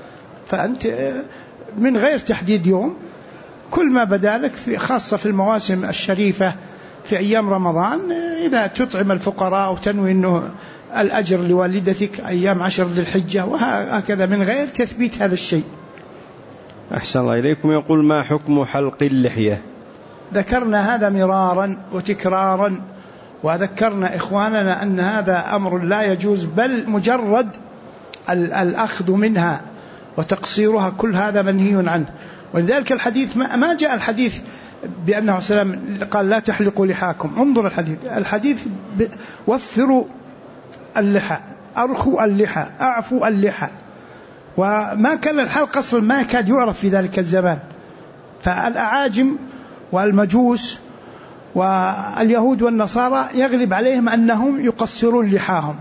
فأنت من غير تحديد يوم، كل ما بدالك خاصة في المواسم الشريفة في أيام رمضان، إذا تطعم الفقراء وتنوي أنه الأجر لوالدتك أيام 10 ذي الحجة وهكذا، من غير تثبيت هذا الشيء. أحسن الله إليكم. يقول ما حكم حلق اللحية؟ ذكرنا هذا مرارا وتكرارا، وذكرنا إخواننا أن هذا أمر لا يجوز، بل مجرد الأخذ منها وتقصيرها كل هذا منهي عنه. ولذلك الحديث ما جاء الحديث بأنه سلام قال لا تحلقوا لحاكم. انظر الحديث وفروا اللحى، أرخوا اللحى، أعفوا اللحى. وما كان الحلق أصلا ما كاد يعرف في ذلك الزمان، فالأعاجم والمجوس واليهود والنصارى يغلب عليهم أنهم يقصرون لحاهم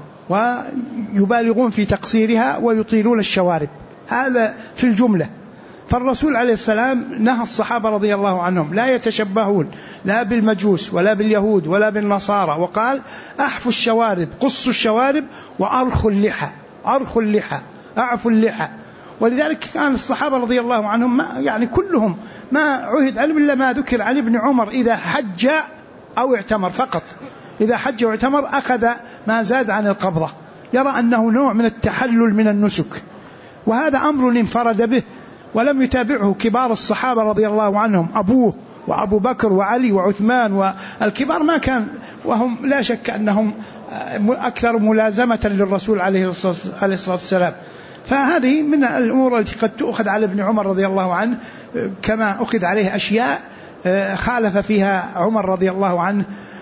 ويبالغون في تقصيرها ويطيلون الشوارب، هذا في الجملة. فالرسول عليه السلام نهى الصحابة رضي الله عنهم لا يتشبهون لا بالمجوس ولا باليهود ولا بالنصارى، وقال أحفوا الشوارب، قصوا الشوارب، وأرخوا اللحى، أرخوا اللحى، أعفوا اللحى. ولذلك كان الصحابة رضي الله عنهم يعني كلهم ما عهد علم إلا ما ذكر عن ابن عمر إذا حج أو اعتمر فقط، إذا حج واعتمر أخذ ما زاد عن القبضة، يرى أنه نوع من التحلل من النسك، وهذا أمر انفرد به ولم يتابعه كبار الصحابة رضي الله عنهم، أبوه وأبو بكر وعلي وعثمان والكبار ما كان، وهم لا شك أنهم أكثر ملازمة للرسول عليه الصلاة والسلام. فهذه من الأمور التي قد تؤخذ على ابن عمر رضي الله عنه، كما أخذ عليه أشياء خالف فيها عمر رضي الله عنه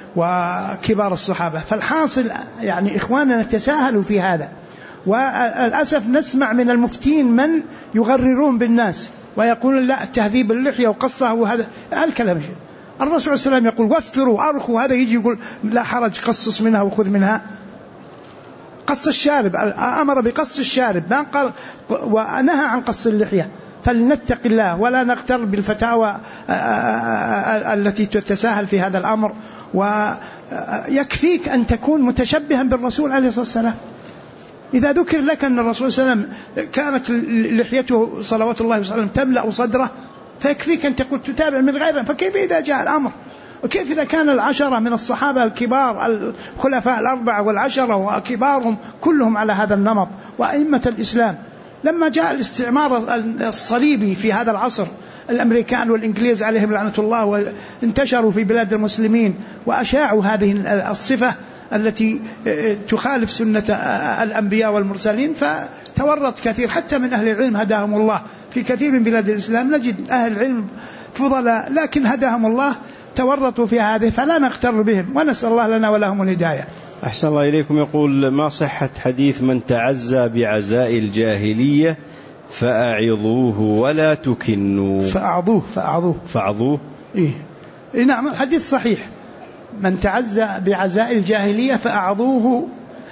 وكبار الصحابة. فالحاصل يعني إخواننا تساهلوا في هذا، والأسف نسمع من المفتين من يغررون بالناس ويقولون لا تهذيب اللحية وقصها، وهذا الكلام. الرسول صلى الله عليه وسلم يقول وفروا أرخوا، هذا يجي يقول لا حرج قصص منها وخذ منها. قص الشارب، أمر بقص الشارب، ما قال ونهى عن قص اللحية. فلنتق الله ولا نغتر بالفتاوى التي تتساهل في هذا الأمر، ويكفيك أن تكون متشبها بالرسول عليه الصلاة والسلام. إذا ذكر لك أن الرسول صلى الله عليه وسلم كانت لحيته صلوات الله وسلم تملأ صدره، فيكفيك أن تقول تتابع من غيره. فكيف إذا جاء الأمر؟ وكيف إذا كان العشرة من الصحابة الكبار الخلفاء الأربعة والعشرة وكبارهم كلهم على هذا النمط، وأئمة الإسلام؟ لما جاء الاستعمار الصليبي في هذا العصر، الأمريكان والإنجليز عليهم لعنة الله، وانتشروا في بلاد المسلمين وأشاعوا هذه الصفة التي تخالف سنة الأنبياء والمرسلين، فتورط كثير حتى من أهل العلم هداهم الله. في كثير من بلاد الإسلام نجد أهل العلم فضلاء لكن هداهم الله تورطوا في هذه، فلا نغتر بهم، ونسأل الله لنا ولهم الهداية. أحسن الله إليكم. يقول ما صحة حديث من تعزى بعزاء الجاهلية فأعظوه ولا تكنوا؟ فأعظوه. إيه نعم، الحديث صحيح. من تعزى بعزاء الجاهلية فأعظوه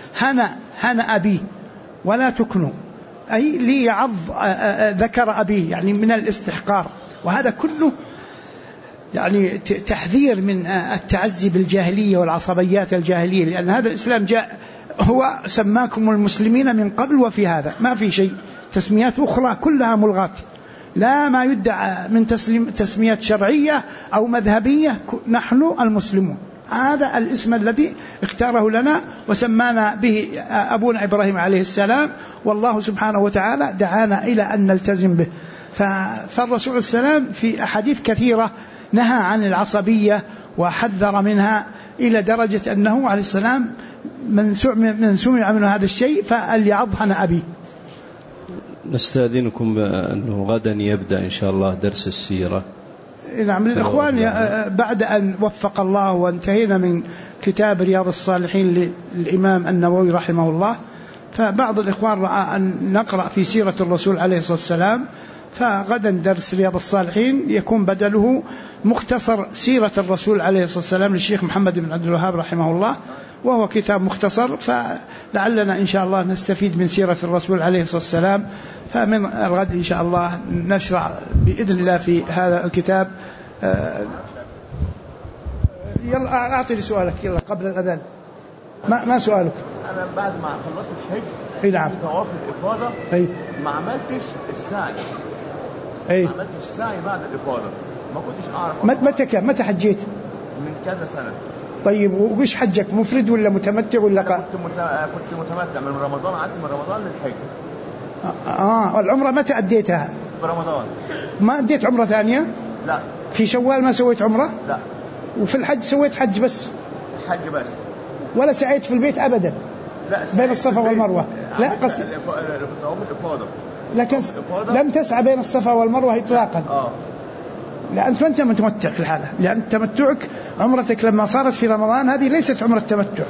هنأ أبيه ولا تكنوا، أي ليعظ ذكر أبيه، يعني من الاستحقار. وهذا كله يعني تحذير من التعزي بالجاهلية والعصبيات الجاهلية، لأن هذا الإسلام جاء هو سماكم المسلمين من قبل وفي هذا، ما في شيء تسميات أخرى كلها ملغاة، لا ما يدعى من تسميات شرعية أو مذهبية، نحن المسلمون، هذا الاسم الذي اختاره لنا وسمانا به أبونا إبراهيم عليه السلام، والله سبحانه وتعالى دعانا إلى أن نلتزم به. فالرسول السلام في أحاديث كثيرة نهى عن العصبية وحذر منها، إلى درجة أنه عليه السلام من سمع منه هذا الشيء فليعض أبي. نستأذنكم أنه غدا يبدأ إن شاء الله درس السيرة. نعم الإخوان، بعد أن وفق الله وانتهينا من كتاب رياض الصالحين للإمام النووي رحمه الله، فبعض الإخوان رأى أن نقرأ في سيرة الرسول عليه الصلاة والسلام، فغدا درس رياض الصالحين يكون بدله مختصر سيرة الرسول عليه الصلاة والسلام للشيخ محمد بن عبد الوهاب رحمه الله، وهو كتاب مختصر، فلعلنا إن شاء الله نستفيد من سيرة الرسول عليه الصلاة والسلام. فمن الغد إن شاء الله نشرع بإذن الله في هذا الكتاب. يلا أعطي لي سؤالك يلا قبل الأذان. ما سؤالك؟ أنا بعد ما خلصت الحج أي نعم في طواف الإفاضة ما عملتش السعي. ما عملتش السعي بعد الإفاضة، ما كنتش أعرف. متى حجيت؟ من كذا سنة. طيب وإيش حجك، مفرد ولا متمتع ولا كنت متمتع من رمضان، قعدت من رمضان للحج. العمرة متى أديتها؟ في رمضان. ما أديت عمرة ثانية؟ لا. في شوال ما سويت عمرة؟ لا. وفي الحج سويت حج بس؟ حج بس. ولا سعيت في البيت أبدا؟ لا. بين الصفا والمروة؟ لا قصد الإفاضة. لكن لم تسعى بين الصفا والمروة إطلاقا. لأن أنت متمتع في الحالة، لأن تمتعك عمرتك لما صارت في رمضان هذه ليست عمرة تمتع.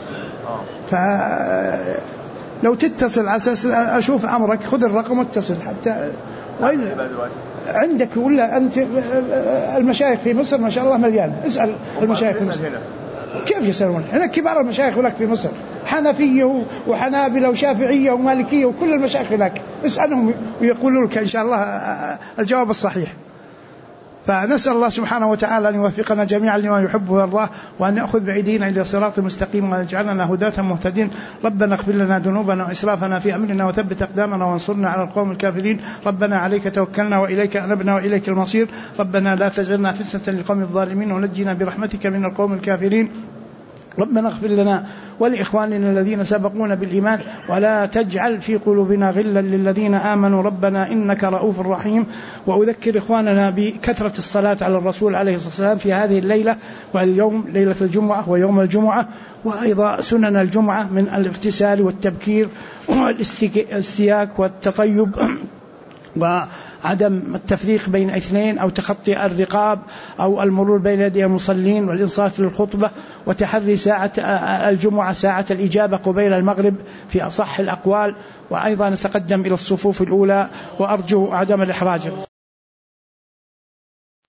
فلو تتصل على أساس أشوف أمرك، خذ الرقم واتصل حتى عندك، ولا أنت المشايخ في مصر ما شاء الله مليانة، اسأل المشايخ في مصر. كيف يسألون؟ هناك كبار المشايخ هناك في مصر، حنفية وحنابلة وشافعية ومالكية وكل المشايخ هناك، اسألهم ويقولوا لك إن شاء الله الجواب الصحيح. فنسأل الله سبحانه وتعالى أن يوفقنا جميعا لما يحب ويرضاه، وأن يأخذ بأيدينا إلى صراط مستقيم، وأن يجعلنا هداة مهتدين. ربنا اغفر لنا ذنوبنا وإسرافنا في أمرنا، وثبت أقدامنا وانصرنا على القوم الكافرين. ربنا عليك توكلنا وإليك أنبنا وإليك المصير. ربنا لا تجعلنا فتنة للقوم الظالمين، ونجنا برحمتك من القوم الكافرين. ربنا اغفر لنا ولإخواننا الذين سبقونا بالإيمان، ولا تجعل في قلوبنا غلا للذين آمنوا ربنا إنك رؤوف رحيم. وأذكر إخواننا بكثرة الصلاة على الرسول عليه الصلاة والسلام في هذه الليلة واليوم، ليلة الجمعة ويوم الجمعة، وأيضا سنن الجمعة من الاغتسال والتبكير والاستياك والتطيب، وعدم التفريق بين اثنين أو تخطي الرقاب أو المرور بين يدي المصلين، والإنصات للخطبة، وتحري ساعة الجمعة ساعة الإجابة قبيل المغرب في أصح الأقوال، وأيضا نتقدم إلى الصفوف الأولى، وأرجو عدم الإحراج.